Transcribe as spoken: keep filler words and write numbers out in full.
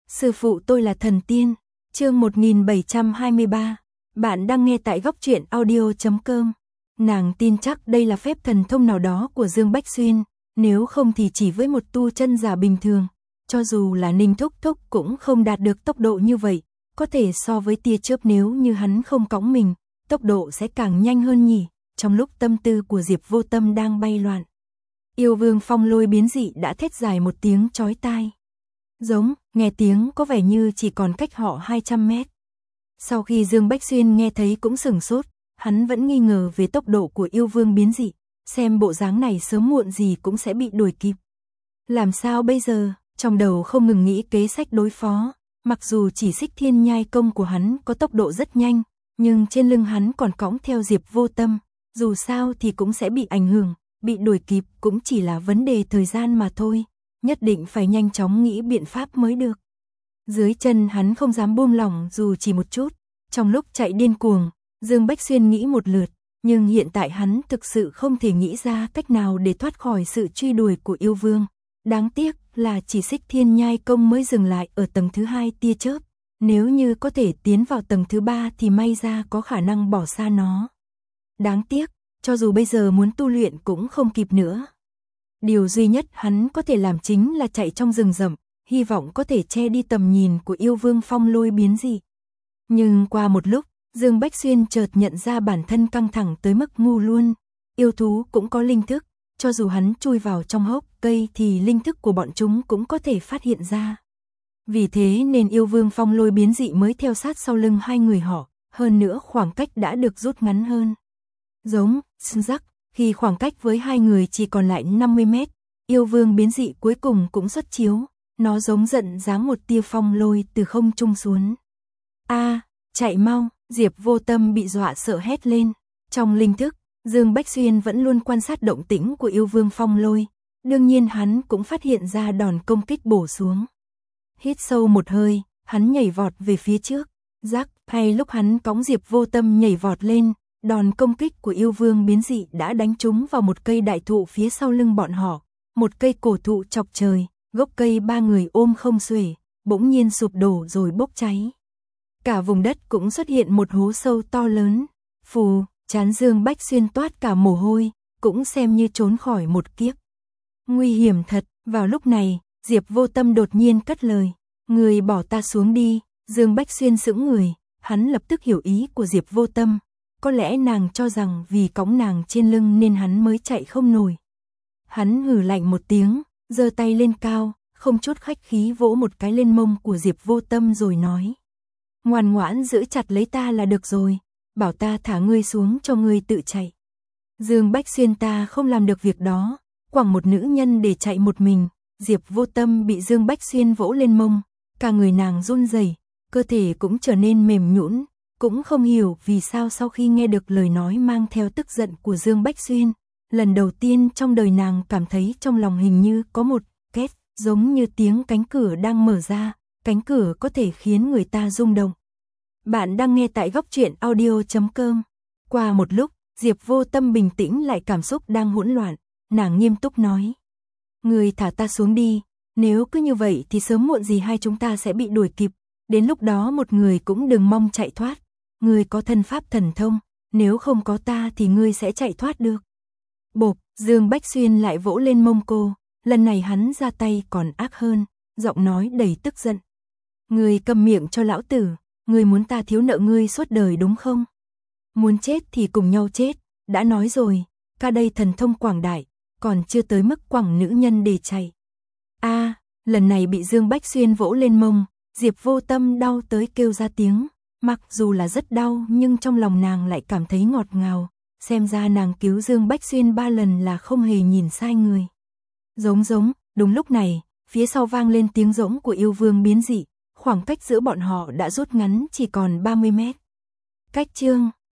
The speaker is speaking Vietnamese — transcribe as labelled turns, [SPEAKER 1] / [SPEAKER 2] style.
[SPEAKER 1] Sư phụ tôi là thần tiên. Chương một nghìn bảy trăm hai mươi ba. Bạn đang nghe tại góc truyện audio chấm com. Nàng tin chắc đây là phép thần thông nào đó của Dương Bách Xuyên, nếu không thì chỉ với một tu chân giả bình thường, cho dù là Ninh Thúc Thúc cũng không đạt được tốc độ như vậy, có thể so với tia chớp nếu như hắn không cõng mình, tốc độ sẽ càng nhanh hơn nhỉ. Trong lúc tâm tư của Diệp Vô Tâm đang bay loạn, Yêu Vương Phong Lôi biến dị đã thét dài một tiếng chói tai. Giống, nghe tiếng có vẻ như chỉ còn cách họ hai trăm mét. Sau khi Dương Bách Xuyên nghe thấy cũng sửng sốt, hắn vẫn nghi ngờ về tốc độ của yêu vương biến dị, xem bộ dáng này sớm muộn gì cũng sẽ bị đuổi kịp. Làm sao bây giờ, trong đầu không ngừng nghĩ kế sách đối phó, mặc dù chỉ xích thiên nhai công của hắn có tốc độ rất nhanh, nhưng trên lưng hắn còn cõng theo Diệp Vô Tâm, dù sao thì cũng sẽ bị ảnh hưởng, bị đuổi kịp cũng chỉ là vấn đề thời gian mà thôi. Nhất định phải nhanh chóng nghĩ biện pháp mới được. Dưới chân hắn không dám buông lỏng dù chỉ một chút. Trong lúc chạy điên cuồng, Dương Bách Xuyên nghĩ một lượt, nhưng hiện tại hắn thực sự không thể nghĩ ra cách nào để thoát khỏi sự truy đuổi của yêu vương. Đáng tiếc là chỉ xích thiên nhai công mới dừng lại ở tầng thứ hai tia chớp. Nếu như có thể tiến vào tầng thứ ba thì may ra có khả năng bỏ xa nó. Đáng tiếc, cho dù bây giờ muốn tu luyện cũng không kịp nữa. Điều duy nhất hắn có thể làm chính là chạy trong rừng rậm, hy vọng có thể che đi tầm nhìn của yêu vương Phong Lôi biến dị. Nhưng qua một lúc, Dương Bách Xuyên chợt nhận ra bản thân căng thẳng tới mức ngu luôn. Yêu thú cũng có linh thức, cho dù hắn chui vào trong hốc cây thì linh thức của bọn chúng cũng có thể phát hiện ra. Vì thế nên yêu vương Phong Lôi biến dị mới theo sát sau lưng hai người họ, hơn nữa khoảng cách đã được rút ngắn hơn. Giống, rắc. Khi khoảng cách với hai người chỉ còn lại năm mươi mét, yêu vương biến dị cuối cùng cũng xuất chiếu, nó giống giận giáng một tia phong lôi từ không trung xuống. A, chạy mau, Diệp Vô Tâm bị dọa sợ hét lên. Trong linh thức, Dương Bách Xuyên vẫn luôn quan sát động tĩnh của yêu vương phong lôi, đương nhiên hắn cũng phát hiện ra đòn công kích bổ xuống. Hít sâu một hơi, hắn nhảy vọt về phía trước, rắc, hay lúc hắn cõng Diệp Vô Tâm nhảy vọt lên. Đòn công kích của yêu vương biến dị đã đánh trúng vào một cây đại thụ phía sau lưng bọn họ, một cây cổ thụ chọc trời, gốc cây ba người ôm không xuể, bỗng nhiên sụp đổ rồi bốc cháy. Cả vùng đất cũng xuất hiện một hố sâu to lớn, phù, trán Dương Bách Xuyên toát cả mồ hôi, cũng xem như trốn khỏi một kiếp. Nguy hiểm thật, vào lúc này, Diệp Vô Tâm đột nhiên cất lời, người bỏ ta xuống đi. Dương Bách Xuyên sững người, hắn lập tức hiểu ý của Diệp Vô Tâm. Có lẽ nàng cho rằng vì cõng nàng trên lưng nên hắn mới chạy không nổi. Hắn hừ lạnh một tiếng, giơ tay lên cao, không chút khách khí vỗ một cái lên mông của Diệp Vô Tâm rồi nói. Ngoan ngoãn giữ chặt lấy ta là được rồi, bảo ta thả ngươi xuống cho ngươi tự chạy. Dương Bách Xuyên ta không làm được việc đó, quẳng một nữ nhân để chạy một mình. Diệp Vô Tâm bị Dương Bách Xuyên vỗ lên mông, cả người nàng run rẩy, cơ thể cũng trở nên mềm nhũn. Cũng không hiểu vì sao sau khi nghe được lời nói mang theo tức giận của Dương Bách Xuyên, lần đầu tiên trong đời nàng cảm thấy trong lòng hình như có một két, giống như tiếng cánh cửa đang mở ra, cánh cửa có thể khiến người ta rung động. Bạn đang nghe tại góc truyện audio chấm com. Qua một lúc, Diệp Vô Tâm bình tĩnh lại cảm xúc đang hỗn loạn, nàng nghiêm túc nói. Người thả ta xuống đi, nếu cứ như vậy thì sớm muộn gì hai chúng ta sẽ bị đuổi kịp, đến lúc đó một người cũng đừng mong chạy thoát. Ngươi có thân pháp thần thông, nếu không có ta thì ngươi sẽ chạy thoát được. Bộp, Dương Bách Xuyên lại vỗ lên mông cô, lần này hắn ra tay còn ác hơn, giọng nói đầy tức giận. Ngươi câm miệng cho lão tử, ngươi muốn ta thiếu nợ ngươi suốt đời đúng không? Muốn chết thì cùng nhau chết, đã nói rồi, ca đây thần thông quảng đại, còn chưa tới mức quẳng nữ nhân để chạy. A, lần này bị Dương Bách Xuyên vỗ lên mông, Diệp Vô Tâm đau tới kêu ra tiếng. Mặc dù là rất đau nhưng trong lòng nàng lại cảm thấy ngọt ngào, xem ra nàng cứu Dương Bách Xuyên ba lần là không hề nhìn sai người. Giống giống, đúng lúc này, phía sau vang lên tiếng giống của yêu vương biến dị, khoảng cách giữa bọn họ đã rút ngắn chỉ còn ba mươi mét. Cách chương